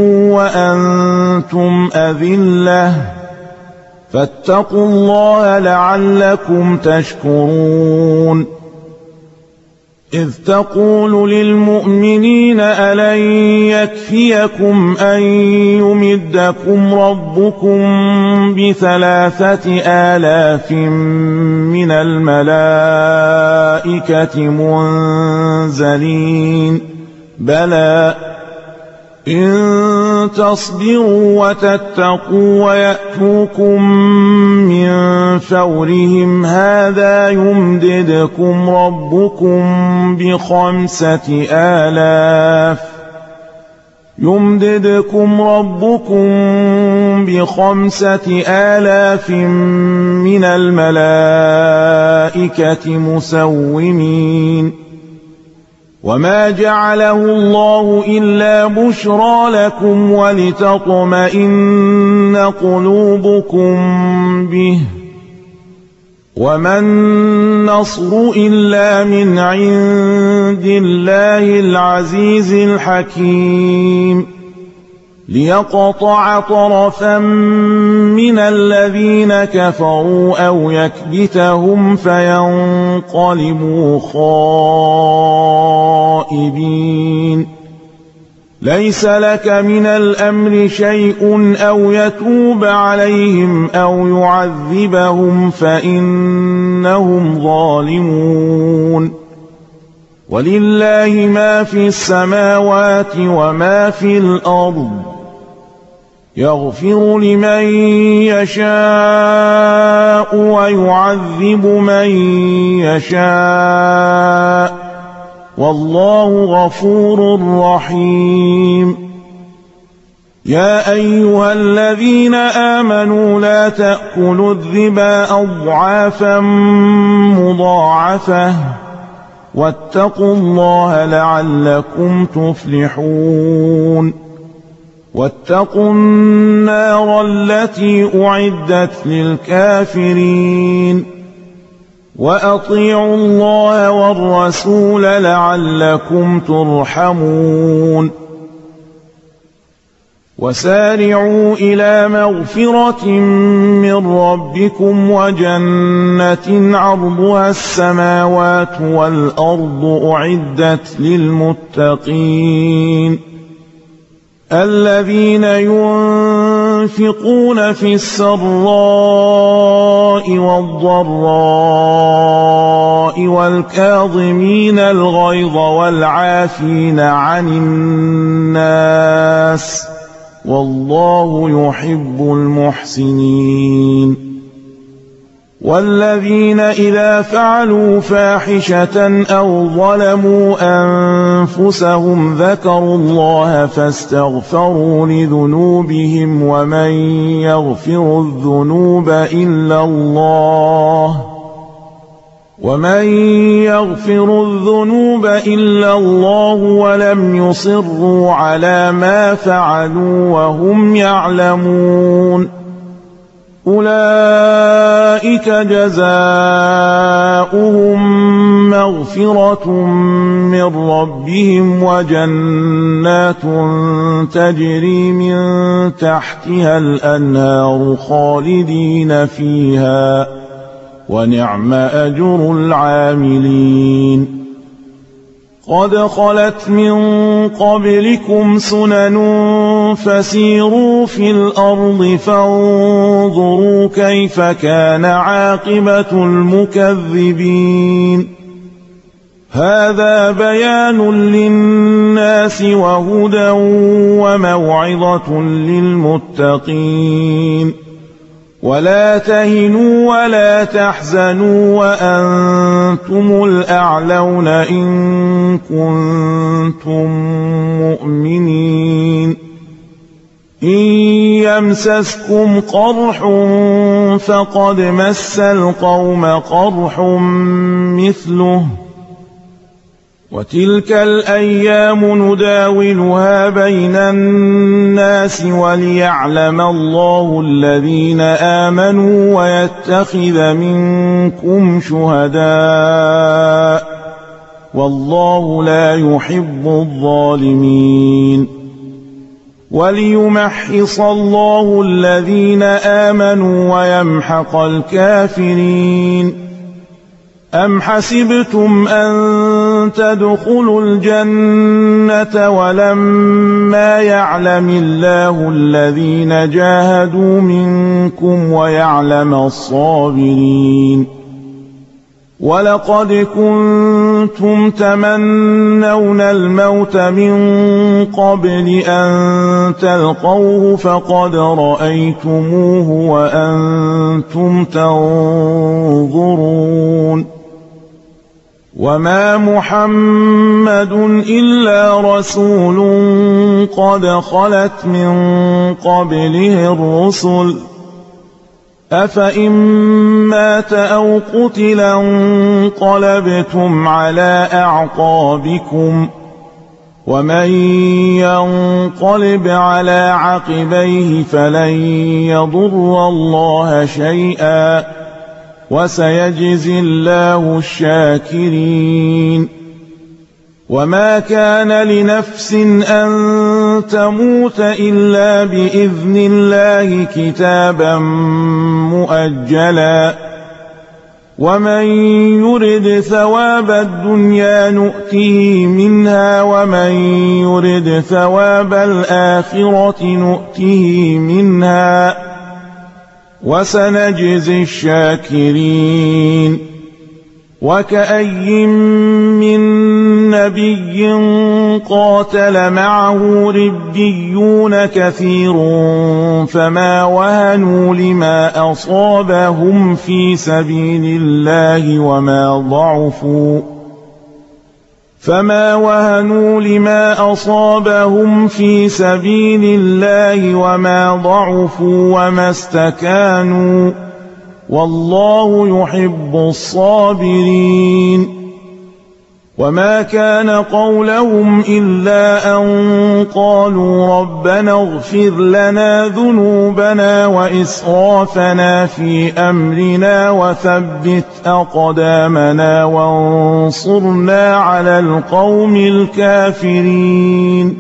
وأنتم أذلة فاتقوا الله لعلكم تشكرون إذ تقول للمؤمنين ألن يكفيكم أن يمدكم ربكم بثلاثة آلاف من الملائكة منزلين بلى إن تصبروا وتتقوا ويأتوكم من فورهم هذا يمددكم ربكم بخمسة آلاف يمددكم ربكم بخمسة آلاف من الملائكة مسومين وما جعله الله إلا بشرى لكم ولتطمئن قلوبكم به وما النصر إلا من عند الله العزيز الحكيم ليقطع طرفا من الذين كفروا أو يكبتهم فينقلبوا خائبين ليس لك من الأمر شيء أو يتوب عليهم أو يعذبهم فإنهم ظالمون ولله ما في السماوات وما في الأرض يغفر لمن يشاء ويعذب من يشاء والله غفور رحيم يا أيها الذين آمنوا لا تأكلوا الربا أضعافا مضاعفة واتقوا الله لعلكم تفلحون واتقوا النار التي أعدت للكافرين وأطيعوا الله والرسول لعلكم ترحمون وسارعوا إلى مغفرة من ربكم وجنة عرضها السماوات والأرض أعدت للمتقين الذين ينفقون في السراء والضراء والكاظمين الغيظ والعافين عن الناس والله يحب المحسنين والذين إذا فعلوا فاحشة أو ظلموا أنفسهم ذكروا الله فاستغفروا لذنوبهم ومن يغفر الذنوب إلا الله ومن يغفر الذنوب إلا الله ولم يصروا على ما فعلوا وهم يعلمون أولئك جزاؤهم مغفرة من ربهم وجنات تجري من تحتها الأنهار خالدين فيها ونعم أجر العاملين قد خلت من قبلكم سنن فسيروا في الأرض فانظروا كيف كان عاقبة المكذبين هذا بيان للناس وهدى وموعظة للمتقين ولا تهنوا ولا تحزنوا وأنتم الأعلون إن كنتم مؤمنين إن يمسسكم قرح فقد مس القوم قرح مثله وتلك الأيام نداولها بين الناس وليعلم الله الذين آمنوا ويتخذ منكم شهداء والله لا يحب الظالمين وليمحص الله الذين آمنوا ويمحق الكافرين أم حسبتم أن تدخلوا الجنة ولما يعلم الله الذين جاهدوا منكم ويعلم الصابرين ولقد كنتم تمنون الموت من قبل أن تلقوه فقد رأيتموه وأنتم تنظرون وما محمد إلا رسول قد خلت من قبله الرسل أفإن مات أو قتل انقلبتم على أعقابكم ومن ينقلب على عقبيه فلن يضر الله شيئا وسيجزي الله الشاكرين وما كان لنفس أن تموت إلا بإذن الله كتابا مؤجلا ومن يرد ثواب الدنيا نؤته منها ومن يرد ثواب الآخرة نؤته منها وسنجزي الشاكرين وكأي من نبي قاتل معه ربيون كثير فما وهنوا لما أصابهم في سبيل الله وما ضعفوا فما وهنوا لما أصابهم في سبيل الله وما ضعفوا وما استكانوا والله يحب الصابرين وما كان قولهم إلا أن قالوا ربنا اغفر لنا ذنوبنا وإسرافنا في أمرنا وثبت أقدامنا وانصرنا على القوم الكافرين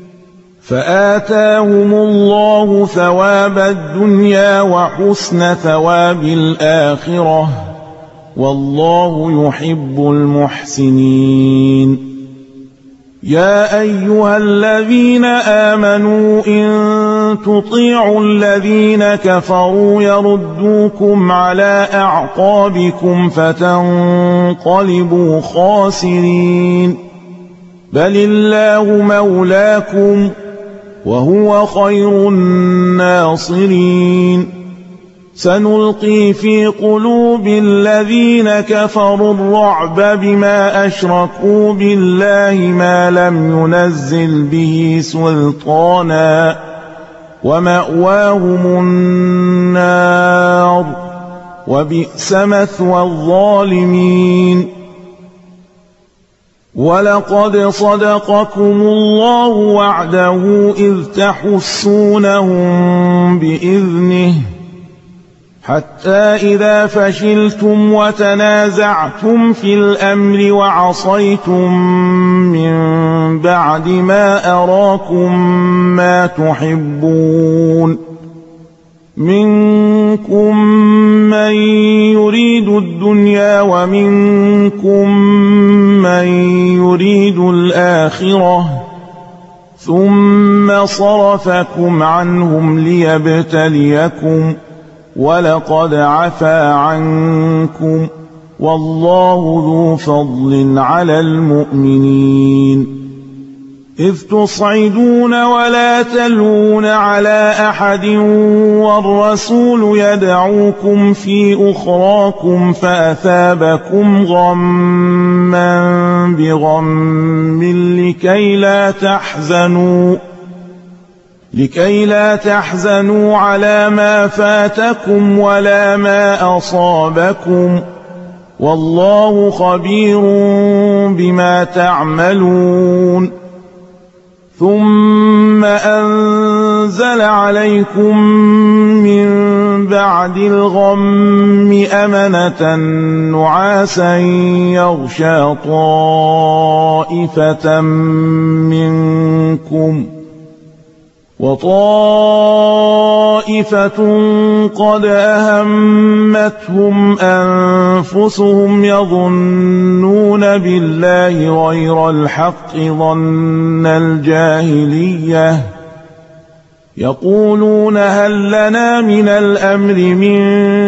فآتاهم الله ثواب الدنيا وحسن ثواب الآخرة والله يحب المحسنين يا أيها الذين آمنوا إن تطيعوا الذين كفروا يردوكم على أعقابكم فتنقلبوا خاسرين بل الله مولاكم وهو خير الناصرين سنلقي في قلوب الذين كفروا الرعب بما أشركوا بالله ما لم ينزل به سلطانا ومأواهم النار وبئس مثوى الظالمين ولقد صدقكم الله وعده إذ تحسونهم بإذنه حتى إذا فشلتم وتنازعتم في الأمر وعصيتم من بعد ما أراكم ما تحبون منكم من يريد الدنيا ومنكم من يريد الآخرة ثم صرفكم عنهم ليبتليكم ولقد عفا عنكم والله ذو فضل على المؤمنين إذ تصعدون ولا تلوون على أحد والرسول يدعوكم في أخراكم فأثابكم غما بغم لكي لا تحزنوا لكي لا تحزنوا على ما فاتكم ولا ما أصابكم والله خبير بما تعملون ثم أنزل عليكم من بعد الغم أمنة نعاسا يغشى طائفة منكم وطائفة قد أهمتهم أنفسهم يظنون بالله غير الحق ظن الجاهلية يقولون هل لنا من الأمر من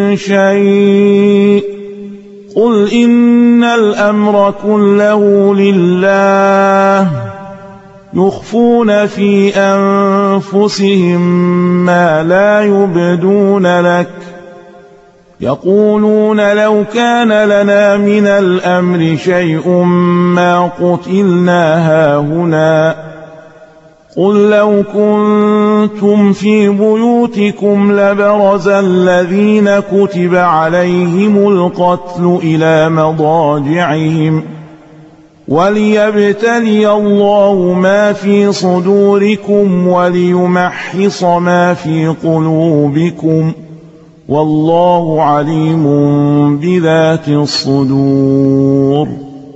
شيء قل إن الأمر كله لله يخفون في أنفسهم ما لا يبدون لك يقولون لو كان لنا من الأمر شيء ما قتلنا هاهنا قل لو كنتم في بيوتكم لبرز الذين كتب عليهم القتل إلى مضاجعهم وليبتلي الله ما في صدوركم وليمحص ما في قلوبكم والله عليم بذات الصدور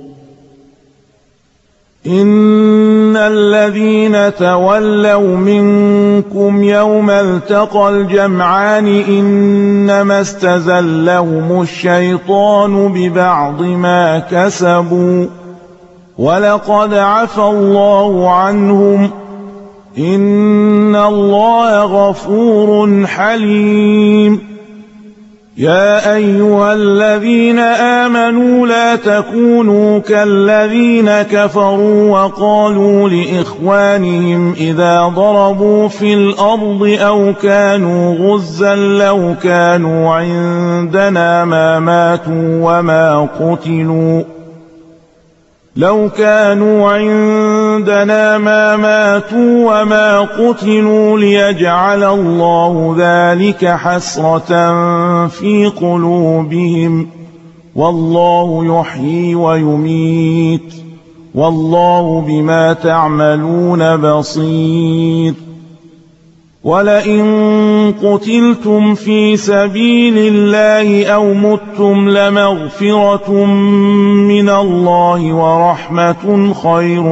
إن الذين تولوا منكم يوم التقى الجمعان إنما استزلهم الشيطان ببعض ما كسبوا ولقد عفى الله عنهم إن الله غفور حليم يا أيها الذين آمنوا لا تكونوا كالذين كفروا وقالوا لإخوانهم إذا ضربوا في الأرض أو كانوا غزا لو كانوا عندنا ما ماتوا وما قتلوا لو كانوا عندنا ما ماتوا وما قتلوا ليجعل الله ذلك حسرة في قلوبهم والله يحيي ويميت والله بما تعملون بصير ولئن قتلتم في سبيل الله أو متم لمغفرة من الله ورحمة خير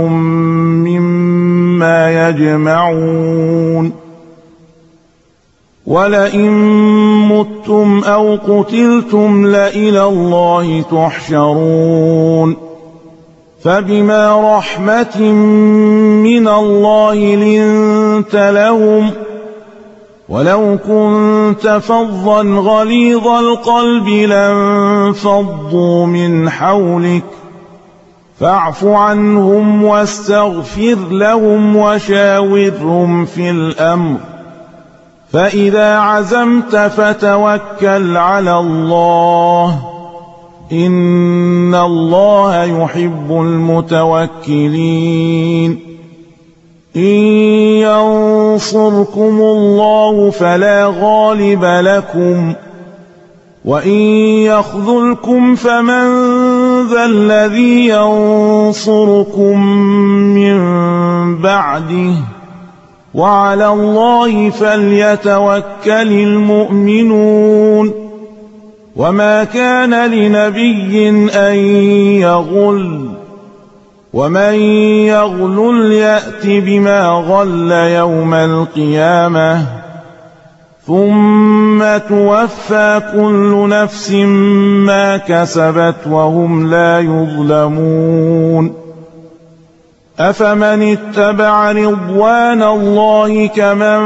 مما يجمعون ولئن متم أو قتلتم لإلى الله تحشرون فبما رحمة من الله لنت لهم ولو كنت فظا غليظ القلب لانفضوا من حولك فاعف عنهم واستغفر لهم وشاورهم في الأمر فإذا عزمت فتوكل على الله إن الله يحب المتوكلين إن ينصركم الله فلا غالب لكم وإن يخذلكم فمن ذا الذي ينصركم من بعده وعلى الله فليتوكل المؤمنون وما كان لنبي أن يغل ومن يغلل يأت بما غل يوم القيامة ثم توفى كل نفس ما كسبت وهم لا يظلمون أفمن اتبع رضوان الله كمن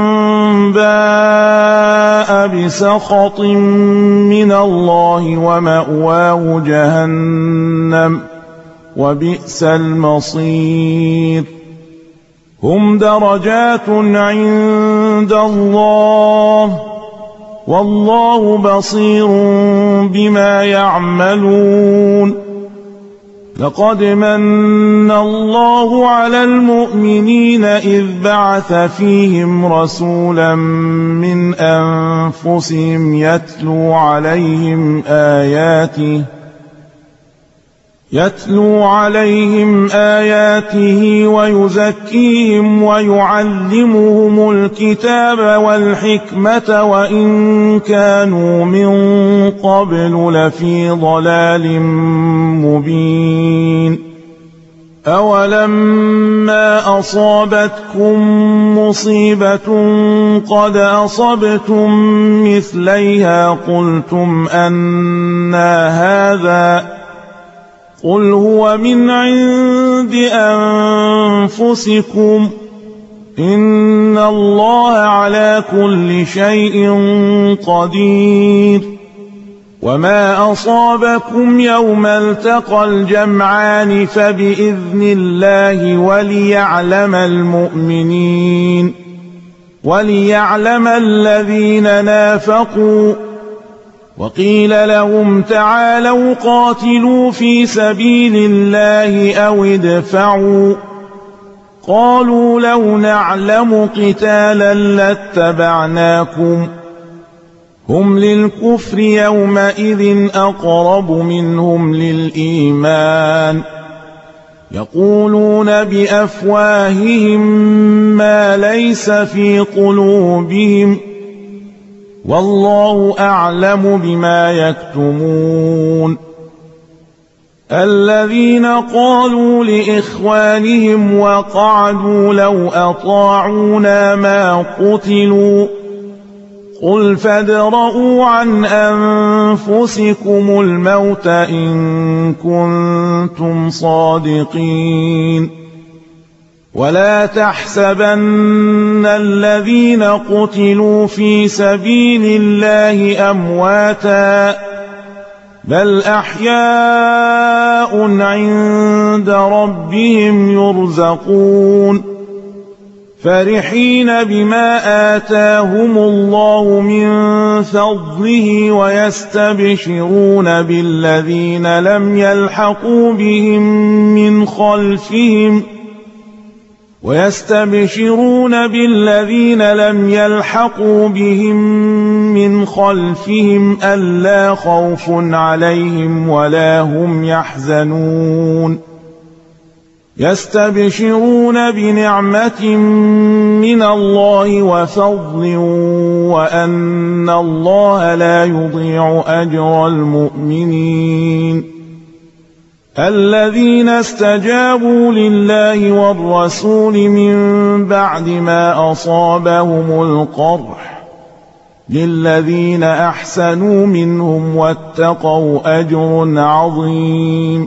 باء بسخط من الله ومأواه جهنم وبئس المصير هم درجات عند الله والله بصير بما يعملون لقد من الله على المؤمنين إذ بعث فيهم رسولا من أنفسهم يتلو عليهم آياته يتلو عليهم آياته ويزكيهم ويعلمهم الكتاب والحكمة وإن كانوا من قبل لفي ضلال مبين أولما أصابتكم مصيبة قد أصبتم مثليها قلتم أنى هذا قل هو من عند أنفسكم إن الله على كل شيء قدير وما أصابكم يوم التقى الجمعان فبإذن الله وليعلم المؤمنين وليعلم الذين نافقوا وقيل لهم تعالوا قاتلوا في سبيل الله أو ادفعوا قالوا لو نعلم قتالا لاتبعناكم هم للكفر يومئذ أقرب منهم للإيمان يقولون بأفواههم ما ليس في قلوبهم والله أعلم بما يكتمون الذين قالوا لإخوانهم وقعدوا لو أطاعونا ما قتلوا قل فادرءوا عن أنفسكم الموت إن كنتم صادقين ولا تحسبن الذين قتلوا في سبيل الله أمواتا بل أحياء عند ربهم يرزقون فرحين بما آتاهم الله من فضله ويستبشرون بالذين لم يلحقوا بهم من خلفهم ويستبشرون بالذين لم يلحقوا بهم من خلفهم ألا خوف عليهم ولا هم يحزنون يستبشرون بنعمة من الله وفضل وأن الله لا يضيع أجر المؤمنين الذين استجابوا لله والرسول من بعد ما أصابهم القرح للذين أحسنوا منهم واتقوا أجر عظيم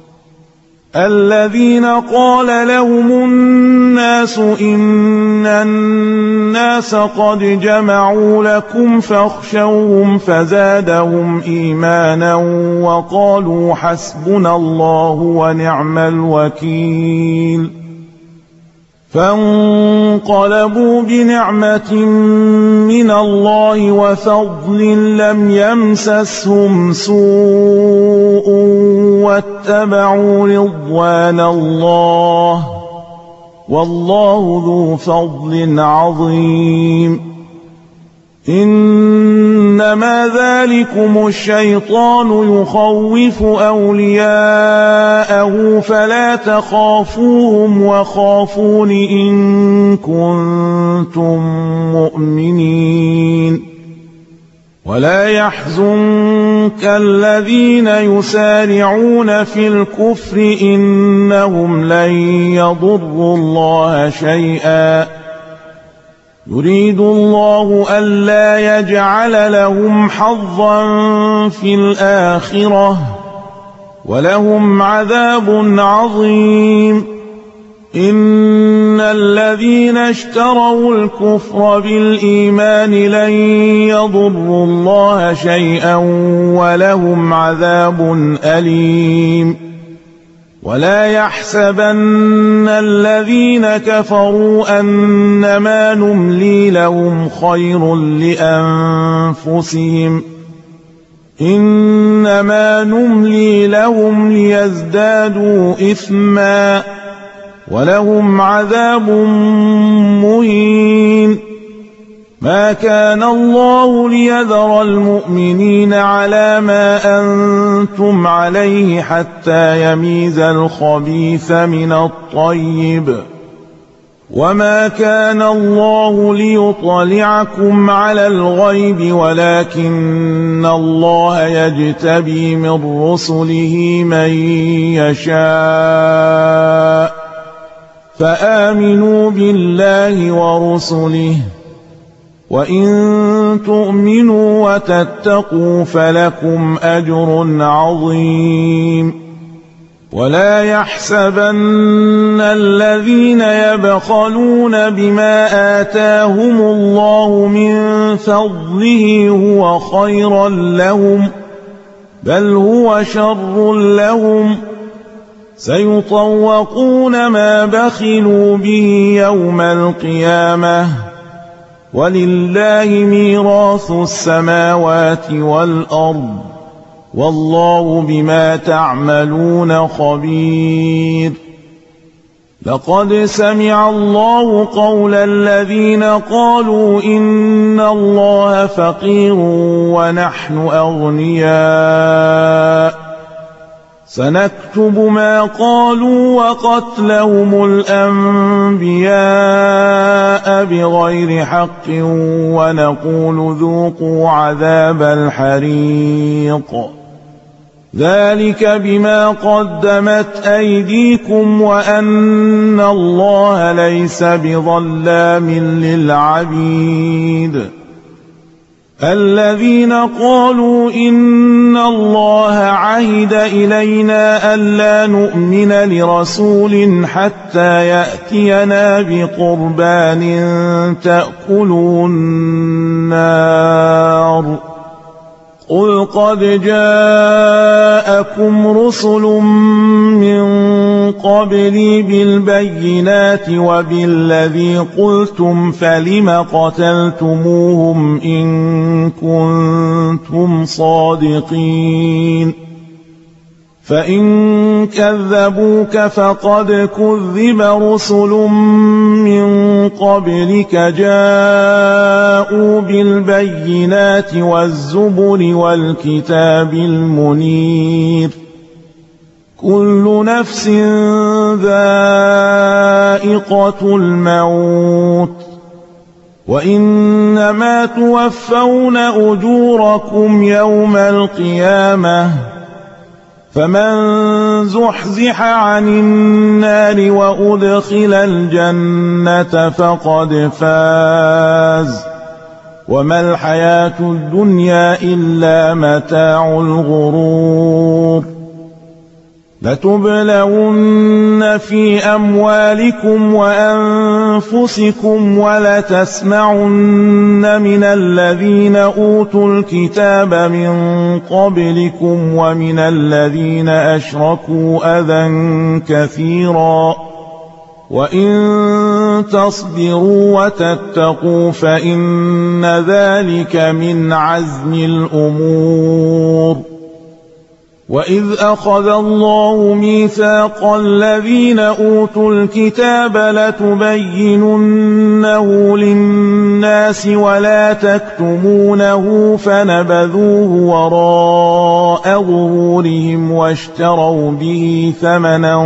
الذين قال لهم الناس إن الناس قد جمعوا لكم فاخشوهم فزادهم إيمانا وقالوا حسبنا الله ونعم الوكيل فانقلبوا بنعمة من الله وفضل لم يمسسهم سوء واتبعوا رضوان الله والله ذو فضل عظيم إنما ذلكم الشيطان يخوف أولياءه فلا تخافوهم وخافون إن كنتم مؤمنين ولا يحزنك الذين يسارعون في الكفر إنهم لن يضروا الله شيئا يريد الله ألا يجعل لهم حظا في الآخرة ولهم عذاب عظيم. إن الذين اشتروا الكفر بالإيمان لن يضروا الله شيئا ولهم عذاب أليم. ولا يحسبن الذين كفروا أنما نملي لهم خير لأنفسهم إنما نملي لهم ليزدادوا إثما ولهم عذاب مهين. ما كان الله ليذر المؤمنين على ما أنتم عليه حتى يميز الخبيث من الطيب وما كان الله ليطلعكم على الغيب ولكن الله يجتبي من رسله من يشاء فآمنوا بالله ورسله وإن تؤمنوا وتتقوا فلكم أجر عظيم. ولا يحسبن الذين يبخلون بما آتاهم الله من فضله هو خيرا لهم بل هو شر لهم سيطوقون ما بخلوا به يوم القيامة ولله ميراث السماوات والأرض والله بما تعملون خبير. لقد سمع الله قول الذين قالوا إن الله فقير ونحن أغنياء سنكتب ما قالوا وقتلهم الأنبياء بغير حق ونقول ذوقوا عذاب الحريق ذلك بما قدمت أيديكم وأن الله ليس بظلام للعبيد. الذين قالوا إن الله عهد إلينا ألا نؤمن لرسول حتى يأتينا بقربان تأكله النار قل قد جاءكم رسل من قبلي بالبينات وبالذي قلتم فلم قتلتموهم إن كنتم صادقين فإن كذبوك فقد كذب رسل من قبلك جاءوا بالبينات والزبر والكتاب المنير كل نفس ذائقة الموت وإنما توفون أجوركم يوم القيامة فمن زحزح عن النار وأدخل الجنة فقد فاز وما الحياة الدنيا إلا متاع الغرور. لتبلون في أموالكم وأنفسكم ولتسمعن من الذين أوتوا الكتاب من قبلكم ومن الذين أشركوا أذى كثيرا وإن تصبروا وتتقوا فإن ذلك من عزم الأمور. وإذ أخذ الله ميثاق الذين أوتوا الكتاب لتبيننه للناس ولا تكتمونه فنبذوه وراء ظهورهم واشتروا به ثمنا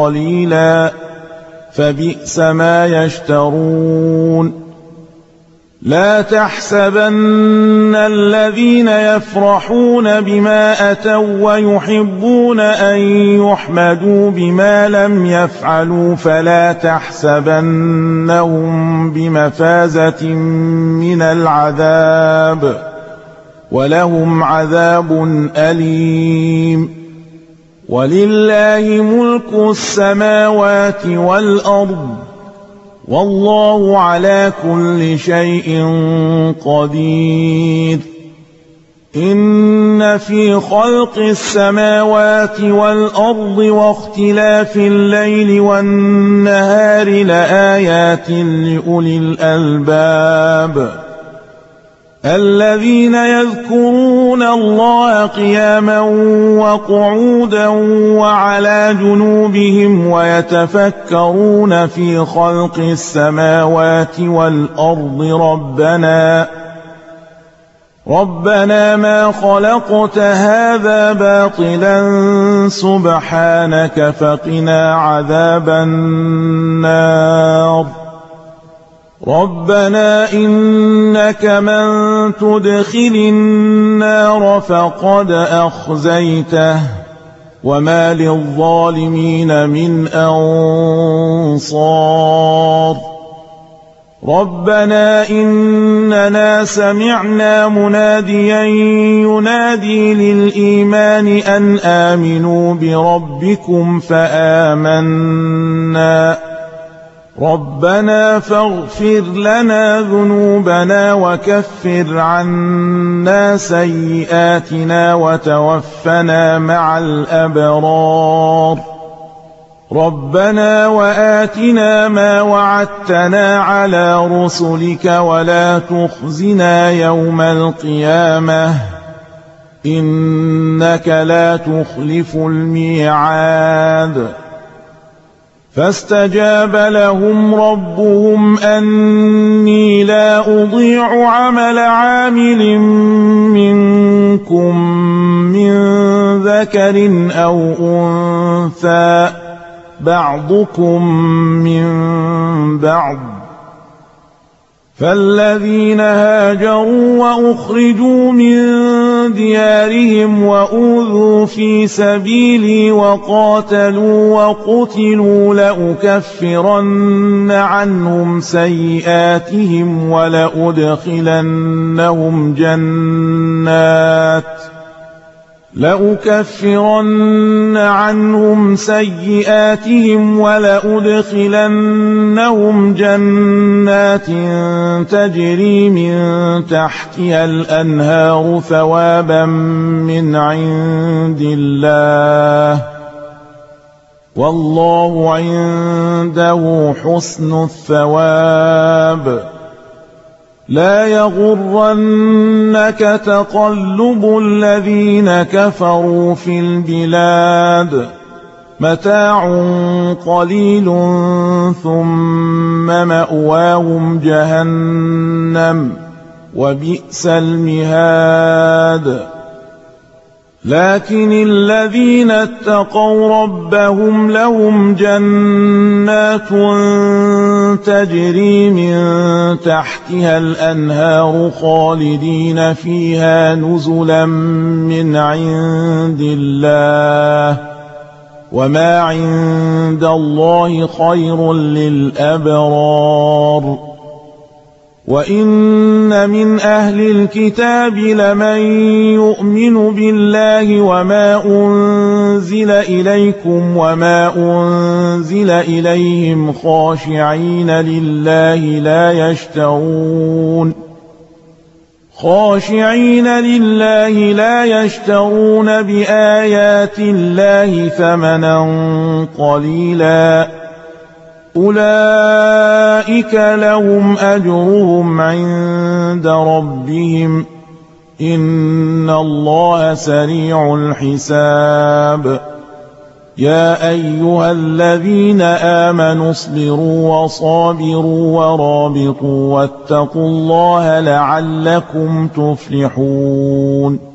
قليلا فبئس ما يشترون. لا تحسبن الذين يفرحون بما أتوا ويحبون أن يحمدوا بما لم يفعلوا فلا تحسبنهم بمفازة من العذاب ولهم عذاب أليم. ولله ملك السماوات والأرض والله على كل شيء قدير. إن في خلق السماوات والأرض واختلاف الليل والنهار لآيات لأولي الألباب الذين يذكرون الله قياما وقعودا وعلى جنوبهم ويتفكرون في خلق السماوات والأرض ربنا ربنا ما خلقت هذا باطلا سبحانك فقنا عذاب النار. ربنا إنك من تدخل النار فقد أخزيته وما للظالمين من أنصار. ربنا إننا سمعنا مناديا ينادي للإيمان أن آمنوا بربكم فآمنا ربنا فاغفر لنا ذنوبنا وكفر عنا سيئاتنا وتوفنا مع الأبرار. ربنا وآتنا ما وعدتنا على رسلك ولا تخزنا يوم القيامة إنك لا تخلف الميعاد. فاستجاب لهم ربهم أني لا أضيع عمل عامل منكم من ذكر أو أنثى بعضكم من بعض فالذين هاجروا وأخرجوا من ديارهم وأوذوا في سبيلي وقاتلوا وقتلوا لأكفرن عنهم سيئاتهم ولأدخلنهم جنات لأكفرن عنهم سيئاتهم ولأدخلنهم جنات تجري من تحتها الأنهار ثوابا من عند الله والله عنده حسن الثواب. لا يغرنك تقلب الذين كفروا في البلاد متاع قليل ثم مأواهم جهنم وبئس المهاد. لكن الذين اتقوا ربهم لهم جنات تجري من تحتها الأنهار خالدين فيها نزلا من عند الله وما عند الله خير للأبرار. وإن من أهل الكتاب لمن يؤمن بالله وما أنزل إليكم وما أنزل إليهم خاشعين لله لا يشترون خاشعين لله لا يشترون بآيات الله ثمنا قليلا أولئك لهم أجرهم عند ربهم إن الله سريع الحساب. يا أيها الذين آمنوا اصبروا وصابروا ورابطوا واتقوا الله لعلكم تفلحون.